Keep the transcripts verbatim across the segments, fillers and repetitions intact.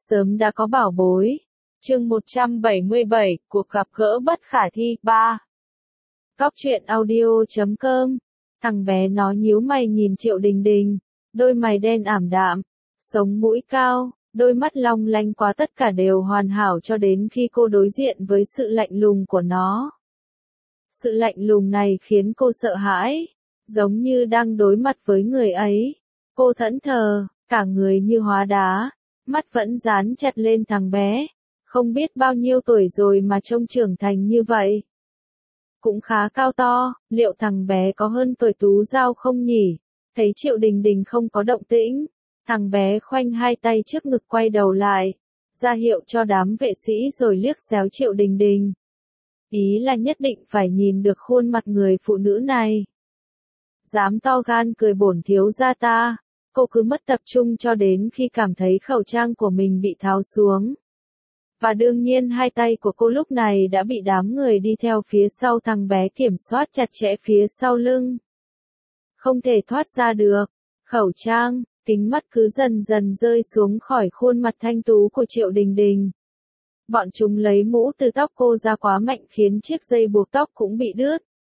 Sớm đã có bảo bối. Chương một trăm bảy mươi bảy, cuộc gặp gỡ bất khả thi, ba. Góc truyện audio chấm com. Thằng bé nó nhíu mày nhìn Triệu Đình Đình, đôi mày đen ảm đạm, sống mũi cao, đôi mắt long lanh quá, tất cả đều hoàn hảo cho đến khi cô đối diện với sự lạnh lùng của nó. Sự lạnh lùng này khiến cô sợ hãi, giống như đang đối mặt với người ấy. Cô thẫn thờ, cả người như hóa đá, mắt vẫn dán chặt lên thằng bé. Không biết bao nhiêu tuổi rồi mà trông trưởng thành như vậy. Cũng khá cao to, liệu thằng bé có hơn tuổi Tú Giao không nhỉ? Thấy Triệu Đình Đình không có động tĩnh, thằng bé khoanh hai tay trước ngực quay đầu lại, ra hiệu cho đám vệ sĩ rồi liếc xéo Triệu Đình Đình. Ý là nhất định phải nhìn được khuôn mặt người phụ nữ này. Dám to gan cười bổn thiếu gia ta, cô cứ mất tập trung cho đến khi cảm thấy khẩu trang của mình bị tháo xuống. Và đương nhiên hai tay của cô lúc này đã bị đám người đi theo phía sau thằng bé kiểm soát chặt chẽ phía sau lưng. Không thể thoát ra được. Khẩu trang, kính mắt cứ dần dần rơi xuống khỏi khuôn mặt thanh tú của Triệu Đình Đình. Bọn chúng lấy mũ từ tóc cô ra quá mạnh khiến chiếc dây buộc tóc cũng bị đứt.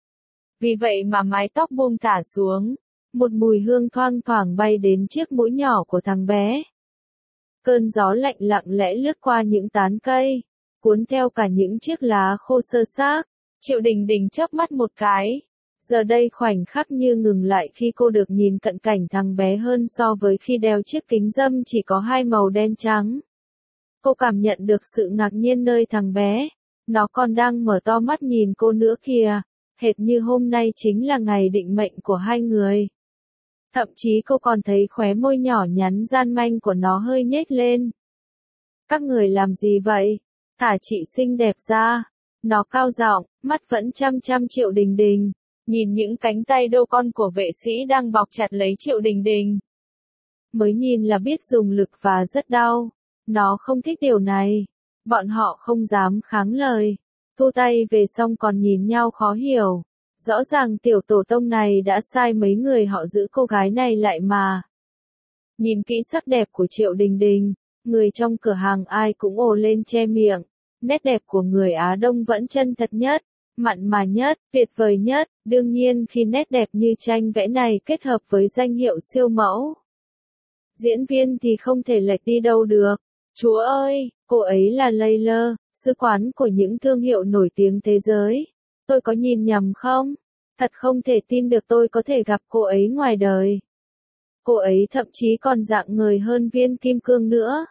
Vì vậy mà mái tóc buông thả xuống. Một mùi hương thoang thoảng bay đến chiếc mũi nhỏ của thằng bé. Cơn gió lạnh lặng lẽ lướt qua những tán cây, cuốn theo cả những chiếc lá khô sơ xác. Triệu Đình Đình chớp mắt một cái. Giờ đây khoảnh khắc như ngừng lại khi cô được nhìn cận cảnh thằng bé hơn so với khi đeo chiếc kính râm chỉ có hai màu đen trắng. Cô cảm nhận được sự ngạc nhiên nơi thằng bé. Nó còn đang mở to mắt nhìn cô nữa kìa, hệt như hôm nay chính là ngày định mệnh của hai người. Thậm chí cô còn thấy khóe môi nhỏ nhắn gian manh của nó hơi nhếch lên. Các người làm gì vậy? Thả chị xinh đẹp ra. Nó cao giọng, mắt vẫn chăm chăm Triệu Đình Đình, nhìn những cánh tay đô con của vệ sĩ đang bọc chặt lấy Triệu Đình Đình. Mới nhìn là biết dùng lực và rất đau. Nó không thích điều này. Bọn họ không dám kháng lời. Thu tay về xong còn nhìn nhau khó hiểu. Rõ ràng tiểu tổ tông này đã sai mấy người họ giữ cô gái này lại mà. Nhìn kỹ sắc đẹp của Triệu Đình Đình, người trong cửa hàng ai cũng ồ lên che miệng. Nét đẹp của người Á Đông vẫn chân thật nhất, mặn mà nhất, tuyệt vời nhất, đương nhiên khi nét đẹp như tranh vẽ này kết hợp với danh hiệu siêu mẫu. Diễn viên thì không thể lệch đi đâu được. Chúa ơi, cô ấy là Layla, sứ quán của những thương hiệu nổi tiếng thế giới. Tôi có nhìn nhầm không? Thật không thể tin được tôi có thể gặp cô ấy ngoài đời. Cô ấy thậm chí còn rạng ngời hơn viên kim cương nữa.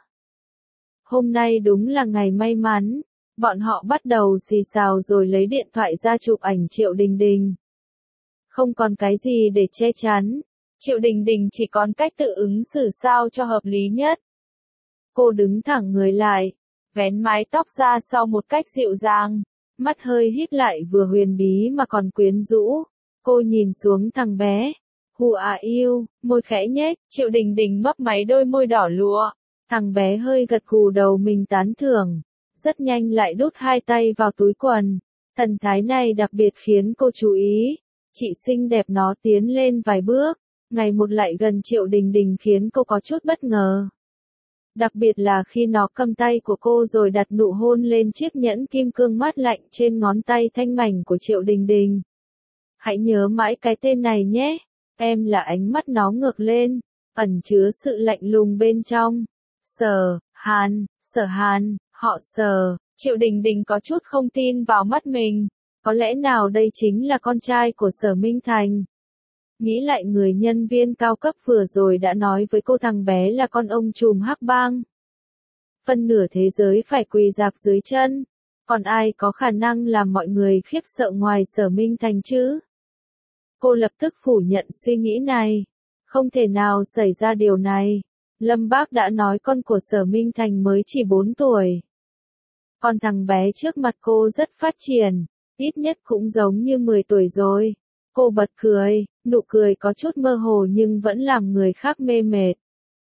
Hôm nay đúng là ngày may mắn. Bọn họ bắt đầu xì xào rồi lấy điện thoại ra chụp ảnh Triệu Đình Đình. Không còn cái gì để che chắn. Triệu Đình Đình chỉ còn cách tự ứng xử sao cho hợp lý nhất. Cô đứng thẳng người lại, vén mái tóc ra sau một cách dịu dàng. Mắt hơi híp lại vừa huyền bí mà còn quyến rũ. Cô nhìn xuống thằng bé. Who are you? Môi khẽ nhếch, Triệu Đình Đình mấp máy đôi môi đỏ lụa. Thằng bé hơi gật gù đầu mình tán thưởng. Rất nhanh lại đút hai tay vào túi quần. Thần thái này đặc biệt khiến cô chú ý. Chị xinh đẹp nó tiến lên vài bước. Ngày một lại gần Triệu Đình Đình khiến cô có chút bất ngờ. Đặc biệt là khi nó cầm tay của cô rồi đặt nụ hôn lên chiếc nhẫn kim cương mát lạnh trên ngón tay thanh mảnh của Triệu Đình Đình. Hãy nhớ mãi cái tên này nhé. Em là ánh mắt nó ngược lên, ẩn chứa sự lạnh lùng bên trong. Sở, Hàn, Sở Hàn, họ Sở. Triệu Đình Đình có chút không tin vào mắt mình. Có lẽ nào đây chính là con trai của Sở Minh Thành. Nghĩ lại người nhân viên cao cấp vừa rồi đã nói với cô thằng bé là con ông trùm hắc bang. Phân nửa thế giới phải quỳ rạp dưới chân. Còn ai có khả năng làm mọi người khiếp sợ ngoài Sở Minh Thành chứ? Cô lập tức phủ nhận suy nghĩ này. Không thể nào xảy ra điều này. Lâm Bác đã nói con của Sở Minh Thành mới chỉ bốn tuổi. Còn thằng bé trước mặt cô rất phát triển. Ít nhất cũng giống như mười tuổi rồi. Cô bật cười, nụ cười có chút mơ hồ nhưng vẫn làm người khác mê mệt.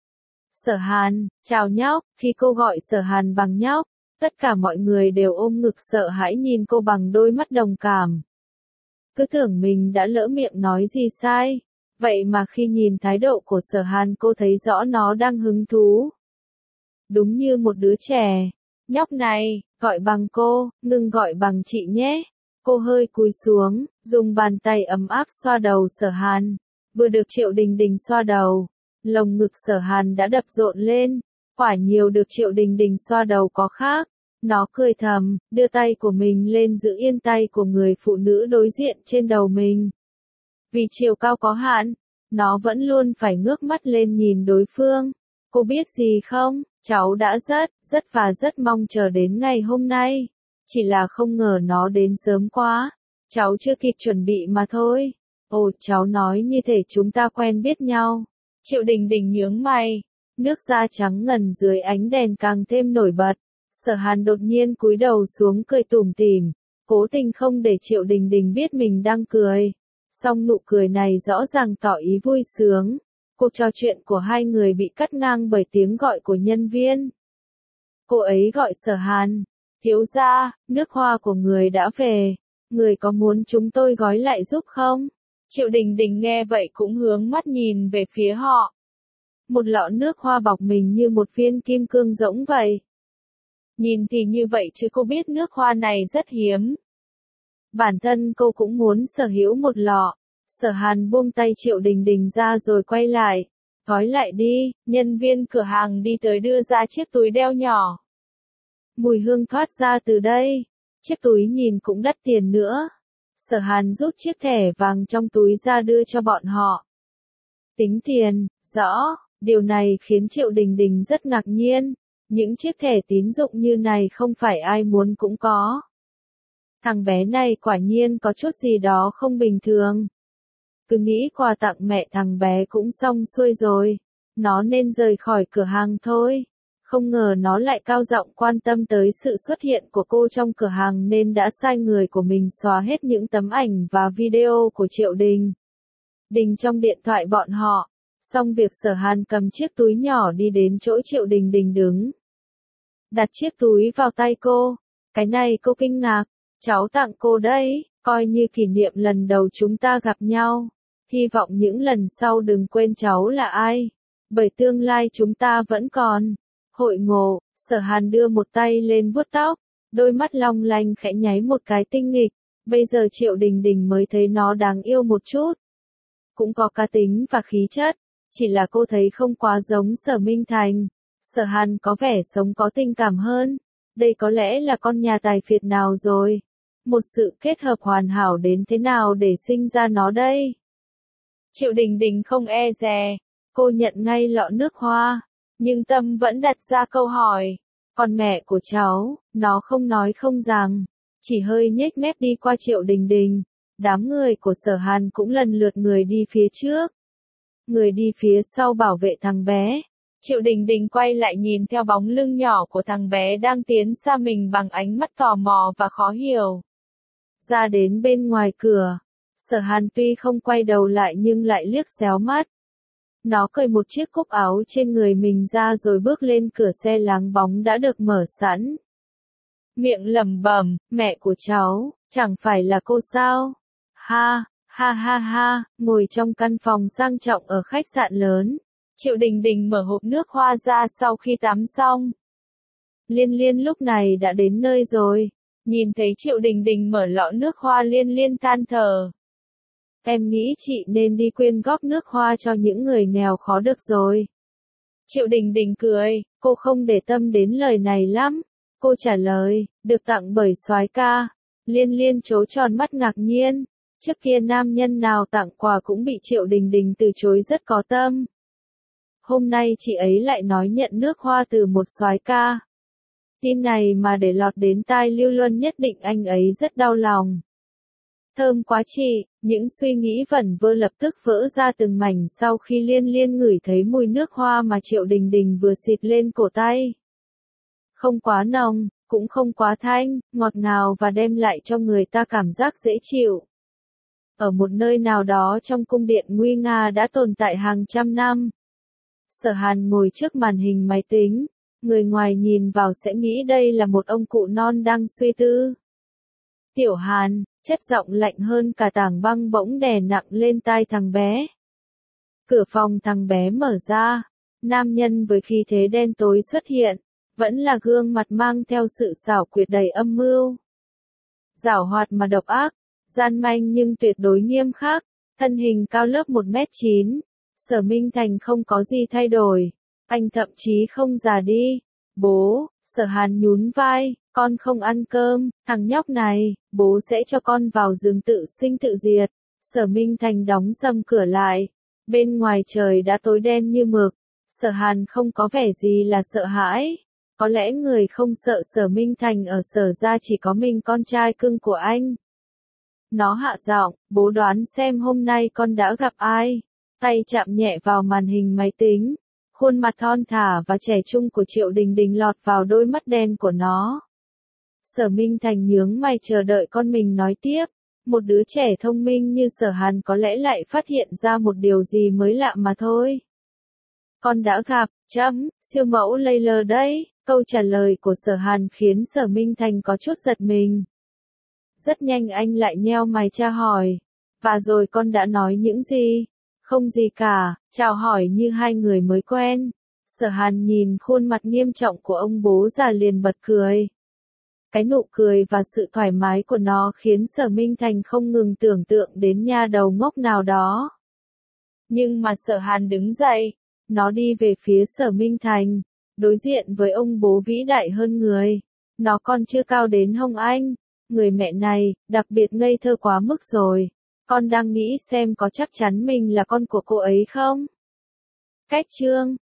Sở Hàn, chào nhóc. Khi cô gọi Sở Hàn bằng nhóc, tất cả mọi người đều ôm ngực sợ hãi nhìn cô bằng đôi mắt đồng cảm. Cứ tưởng mình đã lỡ miệng nói gì sai. Vậy mà khi nhìn thái độ của Sở Hàn cô thấy rõ nó đang hứng thú. đúng như một đứa trẻ. Nhóc này, gọi bằng cô, ngừng gọi bằng chị nhé. Cô hơi cúi xuống, dùng bàn tay ấm áp xoa đầu Sở Hàn. Vừa được Triệu Đình Đình xoa đầu, lồng ngực Sở Hàn đã đập rộn lên. Quả nhiều được Triệu Đình Đình xoa đầu có khác. Nó cười thầm, đưa tay của mình lên giữ yên tay của người phụ nữ đối diện trên đầu mình. Vì chiều cao có hạn, nó vẫn luôn phải ngước mắt lên nhìn đối phương. Cô biết gì không, cháu đã rất, rất và rất mong chờ đến ngày hôm nay. Chỉ là không ngờ nó đến sớm quá. Cháu chưa kịp chuẩn bị mà thôi. Ồ, cháu nói như thể chúng ta quen biết nhau. Triệu Đình Đình nhướng mày. Nước da trắng ngần dưới ánh đèn càng thêm nổi bật. Sở Hàn đột nhiên cúi đầu xuống cười tủm tỉm, cố tình không để Triệu Đình Đình biết mình đang cười. Song nụ cười này rõ ràng tỏ ý vui sướng. Cuộc trò chuyện của hai người bị cắt ngang bởi tiếng gọi của nhân viên. Cô ấy gọi Sở Hàn. Thiếu gia, nước hoa của người đã về. Người có muốn chúng tôi gói lại giúp không? Triệu Đình Đình nghe vậy cũng hướng mắt nhìn về phía họ. Một lọ nước hoa bọc mình như một viên kim cương rỗng vậy. Nhìn thì như vậy chứ cô biết nước hoa này rất hiếm. Bản thân cô cũng muốn sở hữu một lọ. Sở Hàn buông tay Triệu Đình Đình ra rồi quay lại. Gói lại đi, nhân viên cửa hàng đi tới đưa ra chiếc túi đeo nhỏ. Mùi hương thoát ra từ đây. Chiếc túi nhìn cũng đắt tiền nữa. Sở Hàn rút chiếc thẻ vàng trong túi ra đưa cho bọn họ. Tính tiền, rõ, điều này khiến Triệu Đình Đình rất ngạc nhiên. Những chiếc thẻ tín dụng như này không phải ai muốn cũng có. Thằng bé này quả nhiên có chút gì đó không bình thường. Cứ nghĩ quà tặng mẹ thằng bé cũng xong xuôi rồi. Nó nên rời khỏi cửa hàng thôi. Không ngờ nó lại cao giọng quan tâm tới sự xuất hiện của cô trong cửa hàng nên đã sai người của mình xóa hết những tấm ảnh và video của Triệu Đình Đình trong điện thoại bọn họ. Xong việc Sở Hàn cầm chiếc túi nhỏ đi đến chỗ Triệu Đình Đình đứng. Đặt chiếc túi vào tay cô. Cái này cô kinh ngạc. Cháu tặng cô đấy, coi như kỷ niệm lần đầu chúng ta gặp nhau. Hy vọng những lần sau đừng quên cháu là ai. Bởi tương lai chúng ta vẫn còn. Hội ngộ, Sở Hàn đưa một tay lên vuốt tóc. Đôi mắt long lanh khẽ nháy một cái tinh nghịch. Bây giờ Triệu Đình Đình mới thấy nó đáng yêu một chút. Cũng có cá tính và khí chất. Chỉ là cô thấy không quá giống Sở Minh Thành. Sở Hàn có vẻ sống có tình cảm hơn. Đây có lẽ là con nhà tài phiệt nào rồi. Một sự kết hợp hoàn hảo đến thế nào để sinh ra nó đây? Triệu Đình Đình không e dè. Cô nhận ngay lọ nước hoa. Nhưng tâm vẫn đặt ra câu hỏi. Còn mẹ của cháu, nó không nói không rằng. Chỉ hơi nhếch mép đi qua Triệu Đình Đình. Đám người của Sở Hàn cũng lần lượt người đi phía trước. Người đi phía sau bảo vệ thằng bé. Triệu Đình Đình quay lại nhìn theo bóng lưng nhỏ của thằng bé đang tiến xa mình bằng ánh mắt tò mò và khó hiểu. Ra đến bên ngoài cửa, Sở Hàn tuy không quay đầu lại nhưng lại liếc xéo mắt. Nó cởi một chiếc cúc áo trên người mình ra rồi bước lên cửa xe láng bóng đã được mở sẵn. Miệng lẩm bẩm, mẹ của cháu, chẳng phải là cô sao? Ha, ha ha ha, ngồi trong căn phòng sang trọng ở khách sạn lớn. Triệu Đình Đình mở hộp nước hoa ra sau khi tắm xong. Liên Liên lúc này đã đến nơi rồi. Nhìn thấy Triệu Đình Đình mở lọ nước hoa Liên Liên than thở. Em nghĩ chị nên đi quyên góp nước hoa cho những người nghèo khó được rồi. Triệu Đình Đình cười, cô không để tâm đến lời này lắm. Cô trả lời, được tặng bởi soái ca. Liên Liên trố tròn mắt ngạc nhiên. Trước kia nam nhân nào tặng quà cũng bị Triệu Đình Đình từ chối rất có tâm. Hôm nay chị ấy lại nói nhận nước hoa từ một soái ca. Tin này mà để lọt đến tai Lưu Luân nhất định anh ấy rất đau lòng. Thơm quá chị, những suy nghĩ vẩn vơ lập tức vỡ ra từng mảnh sau khi Liên Liên ngửi thấy mùi nước hoa mà Triệu Đình Đình vừa xịt lên cổ tay. Không quá nồng, cũng không quá thanh, ngọt ngào và đem lại cho người ta cảm giác dễ chịu. Ở một nơi nào đó trong cung điện nguy nga đã tồn tại hàng trăm năm. Sở Hàn ngồi trước màn hình máy tính, người ngoài nhìn vào sẽ nghĩ đây là một ông cụ non đang suy tư. Tiểu Hàn, chất giọng lạnh hơn cả tảng băng bỗng đè nặng lên tai thằng bé. Cửa phòng thằng bé mở ra, Nam nhân với khí thế đen tối xuất hiện, vẫn là gương mặt mang theo sự xảo quyệt đầy âm mưu. Giảo hoạt mà độc ác, gian manh nhưng tuyệt đối nghiêm khắc, thân hình cao lớp một mét chín. Sở Minh Thành không có gì thay đổi, anh thậm chí không già đi. Bố, Sở Hàn nhún vai, con không ăn cơm, thằng nhóc này, bố sẽ cho con vào giường tự sinh tự diệt. Sở Minh Thành đóng sầm cửa lại, bên ngoài trời đã tối đen như mực, Sở Hàn không có vẻ gì là sợ hãi. Có lẽ người không sợ Sở Minh Thành ở Sở gia chỉ có mình con trai cưng của anh. Nó hạ giọng, bố đoán xem hôm nay con đã gặp ai. Tay chạm nhẹ vào màn hình máy tính. Khuôn mặt thon thả và trẻ trung của Triệu Đình Đình lọt vào đôi mắt đen của nó. Sở Minh Thành nhướng mày chờ đợi con mình nói tiếp. Một đứa trẻ thông minh như Sở Hàn có lẽ lại phát hiện ra một điều gì mới lạ mà thôi. Con đã gặp, chấm, siêu mẫu Layla đấy. Câu trả lời của Sở Hàn khiến Sở Minh Thành có chút giật mình. Rất nhanh anh lại nheo mày tra hỏi. Và rồi con đã nói những gì? Không gì cả, chào hỏi như hai người mới quen. Sở Hàn nhìn khuôn mặt nghiêm trọng của ông bố già liền bật cười. Cái nụ cười và sự thoải mái của nó khiến Sở Minh Thành không ngừng tưởng tượng đến nha đầu ngốc nào đó. Nhưng mà Sở Hàn đứng dậy, nó đi về phía Sở Minh Thành, đối diện với ông bố vĩ đại hơn người. Nó còn chưa cao đến hông anh, người mẹ này, đặc biệt ngây thơ quá mức rồi. Con đang nghĩ xem có chắc chắn mình là con của cô ấy không? Cách chương